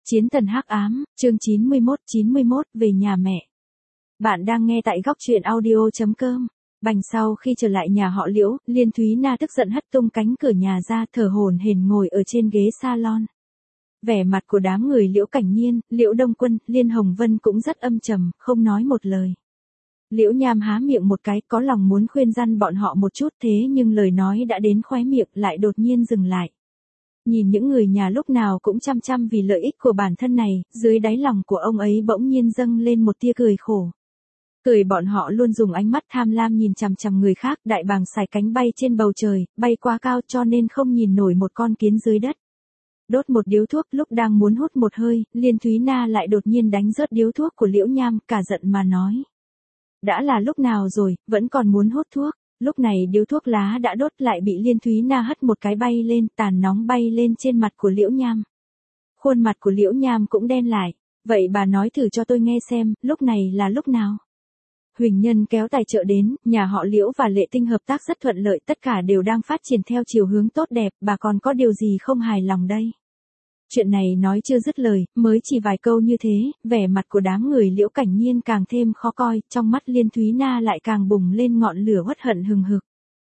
Chiến thần hắc ám, chương 91, về nhà mẹ. Bạn đang nghe tại góc truyện audio.com. Bành sau khi trở lại nhà họ Liễu, Liên Thúy Na tức giận hất tung cánh cửa nhà ra, thở hổn hển ngồi ở trên ghế salon. Vẻ mặt của đám người Liễu Cảnh Nhiên, Liễu Đông Quân, Liên Hồng Vân cũng rất âm trầm, không nói một lời. Liễu Nham há miệng một cái, có lòng muốn khuyên răn bọn họ một chút, thế nhưng lời nói đã đến khóe miệng lại đột nhiên dừng lại. Nhìn những người nhà lúc nào cũng chăm chăm vì lợi ích của bản thân này, dưới đáy lòng của ông ấy bỗng nhiên dâng lên một tia cười khổ. Cười bọn họ luôn dùng ánh mắt tham lam nhìn chằm chằm người khác, đại bàng xài cánh bay trên bầu trời, bay quá cao cho nên không nhìn nổi một con kiến dưới đất. Đốt một điếu thuốc, lúc đang muốn hút một hơi, Liên Thúy Na lại đột nhiên đánh rớt điếu thuốc của Liễu Nham, cả giận mà nói. Đã là lúc nào rồi, vẫn còn muốn hút thuốc. Lúc này điếu thuốc lá đã đốt lại bị Liên Thúy Na hất một cái bay lên, tàn nóng bay lên trên mặt của Liễu Nham. Khuôn mặt của Liễu Nham cũng đen lại. Vậy bà nói thử cho tôi nghe xem, lúc này là lúc nào? Huỳnh Nhân kéo tài trợ đến, nhà họ Liễu và Lệ Tinh hợp tác rất thuận lợi, tất cả đều đang phát triển theo chiều hướng tốt đẹp, bà còn có điều gì không hài lòng đây? Chuyện này nói chưa dứt lời, mới chỉ vài câu như thế, vẻ mặt của đám người Liễu Cảnh Nhiên càng thêm khó coi, trong mắt Liên Thúy Na lại càng bùng lên ngọn lửa uất hận hừng hực.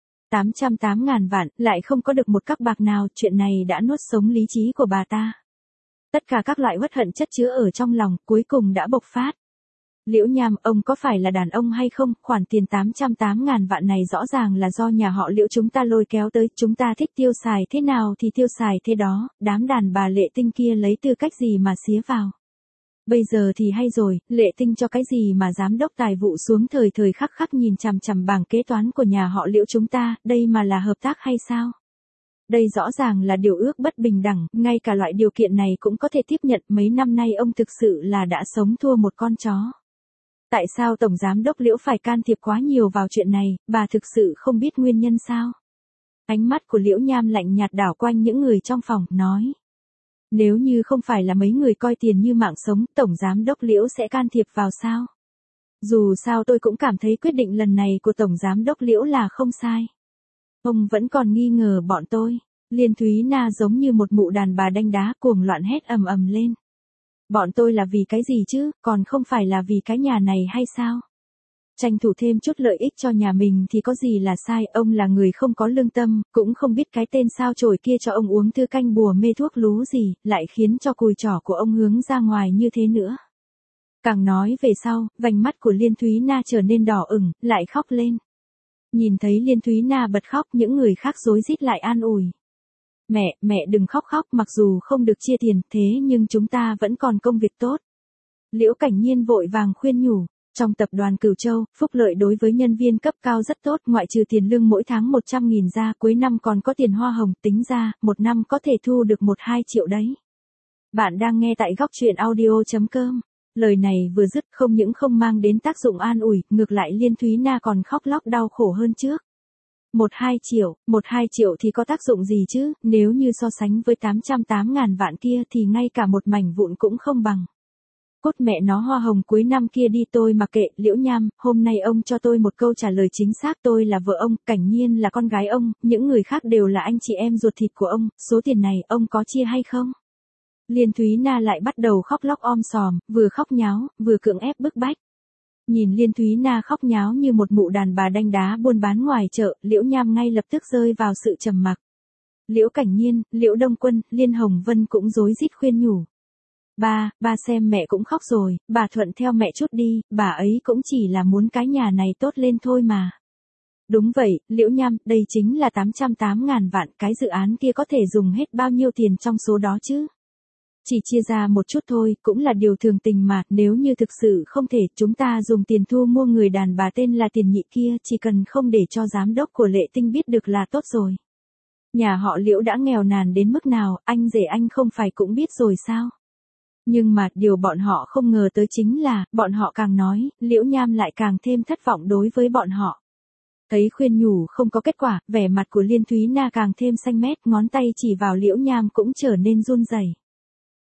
808.000 vạn, lại không có được một các bạc nào, chuyện này đã nuốt sống lý trí của bà ta. Tất cả các loại uất hận chất chứa ở trong lòng, cuối cùng đã bộc phát. Liễu Nham, ông có phải là đàn ông hay không? Khoản tiền 808.000 vạn này rõ ràng là do nhà họ Liễu chúng ta lôi kéo tới, chúng ta thích tiêu xài thế nào thì tiêu xài thế đó, đám đàn bà Lệ Tinh kia lấy tư cách gì mà xía vào. Bây giờ thì hay rồi, Lệ Tinh cho cái gì mà giám đốc tài vụ xuống thời thời khắc khắc nhìn chằm chằm bảng kế toán của nhà họ Liễu chúng ta, đây mà là hợp tác hay sao? Đây rõ ràng là điều ước bất bình đẳng, ngay cả loại điều kiện này cũng có thể tiếp nhận, mấy năm nay ông thực sự là đã sống thua một con chó. Tại sao Tổng Giám đốc Liễu phải can thiệp quá nhiều vào chuyện này, bà thực sự không biết nguyên nhân sao? Ánh mắt của Liễu Nham lạnh nhạt đảo quanh những người trong phòng, nói. Nếu như không phải là mấy người coi tiền như mạng sống, Tổng Giám đốc Liễu sẽ can thiệp vào sao? Dù sao tôi cũng cảm thấy quyết định lần này của Tổng Giám đốc Liễu là không sai. Ông vẫn còn nghi ngờ bọn tôi. Liên Thúy Na giống như một mụ đàn bà đanh đá cuồng loạn hét ầm ầm lên. Bọn tôi là vì cái gì chứ, còn không phải là vì cái nhà này hay sao? Tranh thủ thêm chút lợi ích cho nhà mình thì có gì là sai, ông là người không có lương tâm, cũng không biết cái tên sao chổi kia cho ông uống thư canh bùa mê thuốc lú gì, lại khiến cho cùi trỏ của ông hướng ra ngoài như thế nữa. Càng nói về sau, vành mắt của Liên Thúy Na trở nên đỏ ửng, lại khóc lên. Nhìn thấy Liên Thúy Na bật khóc, những người khác rối rít lại an ủi. Mẹ đừng khóc, mặc dù không được chia tiền, thế nhưng chúng ta vẫn còn công việc tốt. Liễu Cảnh Nhiên vội vàng khuyên nhủ, trong tập đoàn Cửu Châu, phúc lợi đối với nhân viên cấp cao rất tốt, ngoại trừ tiền lương mỗi tháng 100.000 ra, cuối năm còn có tiền hoa hồng, tính ra, một năm có thể thu được 1-2 triệu đấy. Bạn đang nghe tại góc truyện audio.com. Lời này vừa dứt không những không mang đến tác dụng an ủi, ngược lại Liên Thúy Na còn khóc lóc đau khổ hơn trước. 1-2 triệu thì có tác dụng gì chứ, nếu như so sánh với 808.000 vạn kia thì ngay cả một mảnh vụn cũng không bằng. Cốt mẹ nó hoa hồng cuối năm kia đi tôi mặc kệ. Liễu Nham, hôm nay ông cho tôi một câu trả lời chính xác, tôi là vợ ông, Cảnh Nhiên là con gái ông, những người khác đều là anh chị em ruột thịt của ông, số tiền này ông có chia hay không? Liên Thúy Na lại bắt đầu khóc lóc om sòm, vừa khóc nháo, vừa cưỡng ép bức bách. Nhìn Liên Thúy Na khóc nháo như một mụ đàn bà đanh đá buôn bán ngoài chợ, Liễu Nham ngay lập tức rơi vào sự trầm mặc. Liễu Cảnh Nhiên, Liễu Đông Quân, Liên Hồng Vân cũng rối rít khuyên nhủ. Ba xem mẹ cũng khóc rồi, bà thuận theo mẹ chút đi, bà ấy cũng chỉ là muốn cái nhà này tốt lên thôi mà. Đúng vậy, Liễu Nham, đây chính là 808.000 vạn, cái dự án kia có thể dùng hết bao nhiêu tiền trong số đó chứ? Chỉ chia ra một chút thôi, cũng là điều thường tình mà, nếu như thực sự không thể, chúng ta dùng tiền thu mua người đàn bà tên là Tiền Nhị kia, chỉ cần không để cho giám đốc của Lệ Tinh biết được là tốt rồi. Nhà họ Liễu đã nghèo nàn đến mức nào, anh rể anh không phải cũng biết rồi sao? Nhưng mà, điều bọn họ không ngờ tới chính là, bọn họ càng nói, Liễu Nham lại càng thêm thất vọng đối với bọn họ. Thấy khuyên nhủ không có kết quả, vẻ mặt của Liên Thúy Na càng thêm xanh mét, ngón tay chỉ vào Liễu Nham cũng trở nên run rẩy.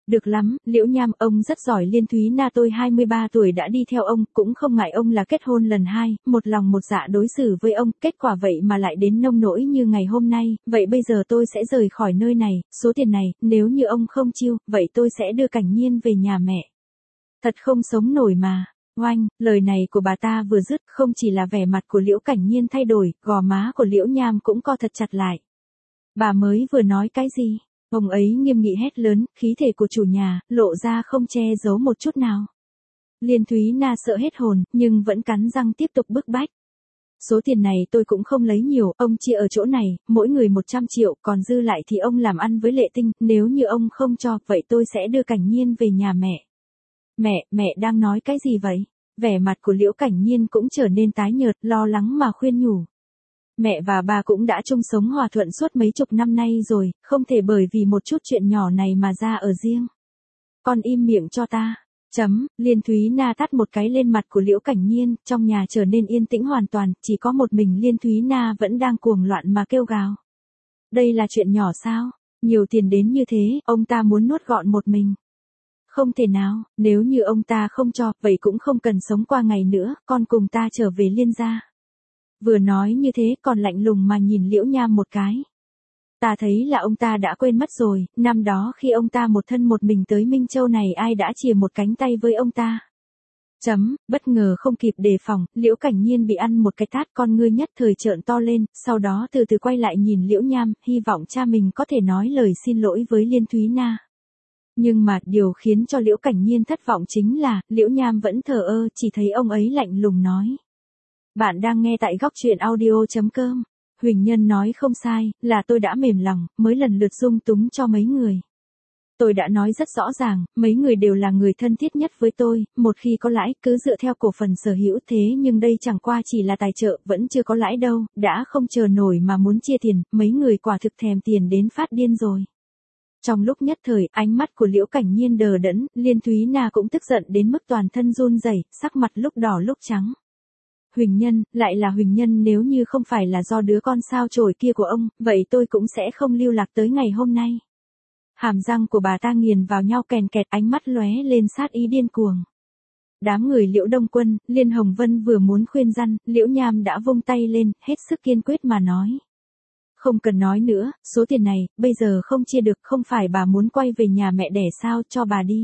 Được lắm, Liễu Nham, ông rất giỏi. Liên Thúy Na, tôi 23 tuổi đã đi theo ông, cũng không ngại ông là kết hôn lần 2, một lòng một dạ đối xử với ông, kết quả vậy mà lại đến nông nỗi như ngày hôm nay, vậy bây giờ tôi sẽ rời khỏi nơi này, số tiền này, nếu như ông không chiêu, vậy tôi sẽ đưa Cảnh Nhiên về nhà mẹ. Thật không sống nổi mà. Oanh, lời này của bà ta vừa dứt, không chỉ là vẻ mặt của Liễu Cảnh Nhiên thay đổi, gò má của Liễu Nham cũng co thật chặt lại. Bà mới vừa nói cái gì? Ông ấy nghiêm nghị hét lớn, khí thể của chủ nhà, lộ ra không che giấu một chút nào. Liên Thúy Na sợ hết hồn, nhưng vẫn cắn răng tiếp tục bức bách. Số tiền này tôi cũng không lấy nhiều, ông chia ở chỗ này, mỗi người 100 triệu, còn dư lại thì ông làm ăn với Lệ Tinh, nếu như ông không cho, vậy tôi sẽ đưa Cảnh Nhiên về nhà mẹ. Mẹ đang nói cái gì vậy? Vẻ mặt của Liễu Cảnh Nhiên cũng trở nên tái nhợt, lo lắng mà khuyên nhủ. Mẹ và bà cũng đã chung sống hòa thuận suốt mấy chục năm nay rồi, không thể bởi vì một chút chuyện nhỏ này mà ra ở riêng. Con im miệng cho ta. Liên Thúy Na tát một cái lên mặt của Liễu Cảnh Nhiên, trong nhà trở nên yên tĩnh hoàn toàn, chỉ có một mình Liên Thúy Na vẫn đang cuồng loạn mà kêu gào. Đây là chuyện nhỏ sao? Nhiều tiền đến như thế, ông ta muốn nuốt gọn một mình. Không thể nào, nếu như ông ta không cho, vậy cũng không cần sống qua ngày nữa, con cùng ta trở về Liên gia. Vừa nói như thế còn lạnh lùng mà nhìn Liễu Nham một cái. Ta thấy là ông ta đã quên mất rồi, năm đó khi ông ta một thân một mình tới Minh Châu này ai đã chìa một cánh tay với ông ta. Bất ngờ không kịp đề phòng, Liễu Cảnh Nhiên bị ăn một cái tát, con ngươi nhất thời trợn to lên, sau đó từ từ quay lại nhìn Liễu Nham, hy vọng cha mình có thể nói lời xin lỗi với Liên Thúy Na. Nhưng mà điều khiến cho Liễu Cảnh Nhiên thất vọng chính là, Liễu Nham vẫn thờ ơ, chỉ thấy ông ấy lạnh lùng nói. Bạn đang nghe tại góc truyện audio.com. Huỳnh Nhân nói không sai, là tôi đã mềm lòng, mới lần lượt dung túng cho mấy người. Tôi đã nói rất rõ ràng, mấy người đều là người thân thiết nhất với tôi, một khi có lãi, cứ dựa theo cổ phần sở hữu, thế nhưng đây chẳng qua chỉ là tài trợ, vẫn chưa có lãi đâu, đã không chờ nổi mà muốn chia tiền, mấy người quả thực thèm tiền đến phát điên rồi. Trong lúc nhất thời, ánh mắt của Liễu Cảnh Nhiên đờ đẫn, Liên Thúy Na cũng tức giận đến mức toàn thân run rẩy, sắc mặt lúc đỏ lúc trắng. Huỳnh Nhân, lại là Huỳnh Nhân, nếu như không phải là do đứa con sao chổi kia của ông, vậy tôi cũng sẽ không lưu lạc tới ngày hôm nay. Hàm răng của bà ta nghiền vào nhau kèn kẹt, ánh mắt lóe lên sát ý điên cuồng. Đám người Liễu Đông Quân, Liên Hồng Vân vừa muốn khuyên răn, Liễu Nham đã vung tay lên, hết sức kiên quyết mà nói. Không cần nói nữa, số tiền này, bây giờ không chia được, không phải bà muốn quay về nhà mẹ đẻ sao, cho bà đi.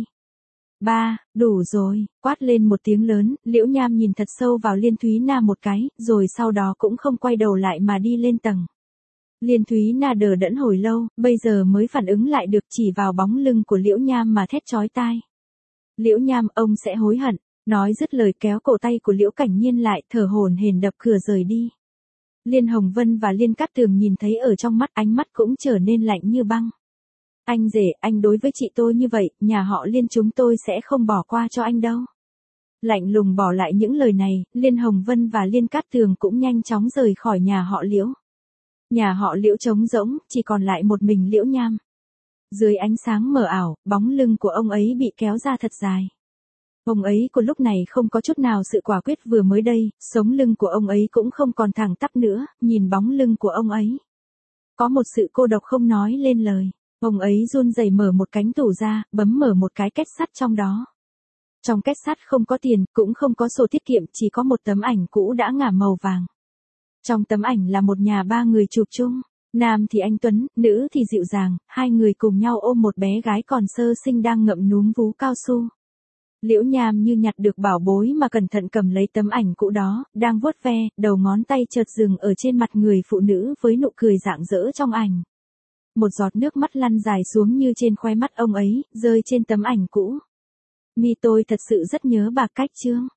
Ba, đủ rồi, quát lên một tiếng lớn, Liễu Nham nhìn thật sâu vào Liên Thúy Na một cái, rồi sau đó cũng không quay đầu lại mà đi lên tầng. Liên Thúy Na đờ đẫn hồi lâu, bây giờ mới phản ứng lại được, chỉ vào bóng lưng của Liễu Nham mà thét chói tai. Liễu Nham, ông sẽ hối hận, nói dứt lời kéo cổ tay của Liễu Cảnh Nhiên lại, thở hổn hển đập cửa rời đi. Liên Hồng Vân và Liên Cát Tường nhìn thấy ở trong mắt, ánh mắt cũng trở nên lạnh như băng. Anh rể, anh đối với chị tôi như vậy, nhà họ Liên chúng tôi sẽ không bỏ qua cho anh đâu. Lạnh lùng bỏ lại những lời này, Liên Hồng Vân và Liên Cát Tường cũng nhanh chóng rời khỏi nhà họ Liễu. Nhà họ Liễu trống rỗng, chỉ còn lại một mình Liễu Nham. Dưới ánh sáng mờ ảo, bóng lưng của ông ấy bị kéo ra thật dài. Ông ấy của lúc này không có chút nào sự quả quyết vừa mới đây, sống lưng của ông ấy cũng không còn thẳng tắp nữa, nhìn bóng lưng của ông ấy. Có một sự cô độc không nói lên lời. Ông ấy run rẩy mở một cánh tủ ra, bấm mở một cái két sắt trong đó. Trong két sắt không có tiền, cũng không có sổ tiết kiệm, chỉ có một tấm ảnh cũ đã ngả màu vàng. Trong tấm ảnh là một nhà ba người chụp chung. Nam thì anh Tuấn, nữ thì dịu dàng, hai người cùng nhau ôm một bé gái còn sơ sinh đang ngậm núm vú cao su. Liễu Nham như nhặt được bảo bối mà cẩn thận cầm lấy tấm ảnh cũ đó, đang vuốt ve, đầu ngón tay chợt dừng ở trên mặt người phụ nữ với nụ cười rạng rỡ trong ảnh. Một giọt nước mắt lăn dài xuống như trên khóe mắt ông ấy, rơi trên tấm ảnh cũ. Mi, tôi thật sự rất nhớ bà Cách Trương.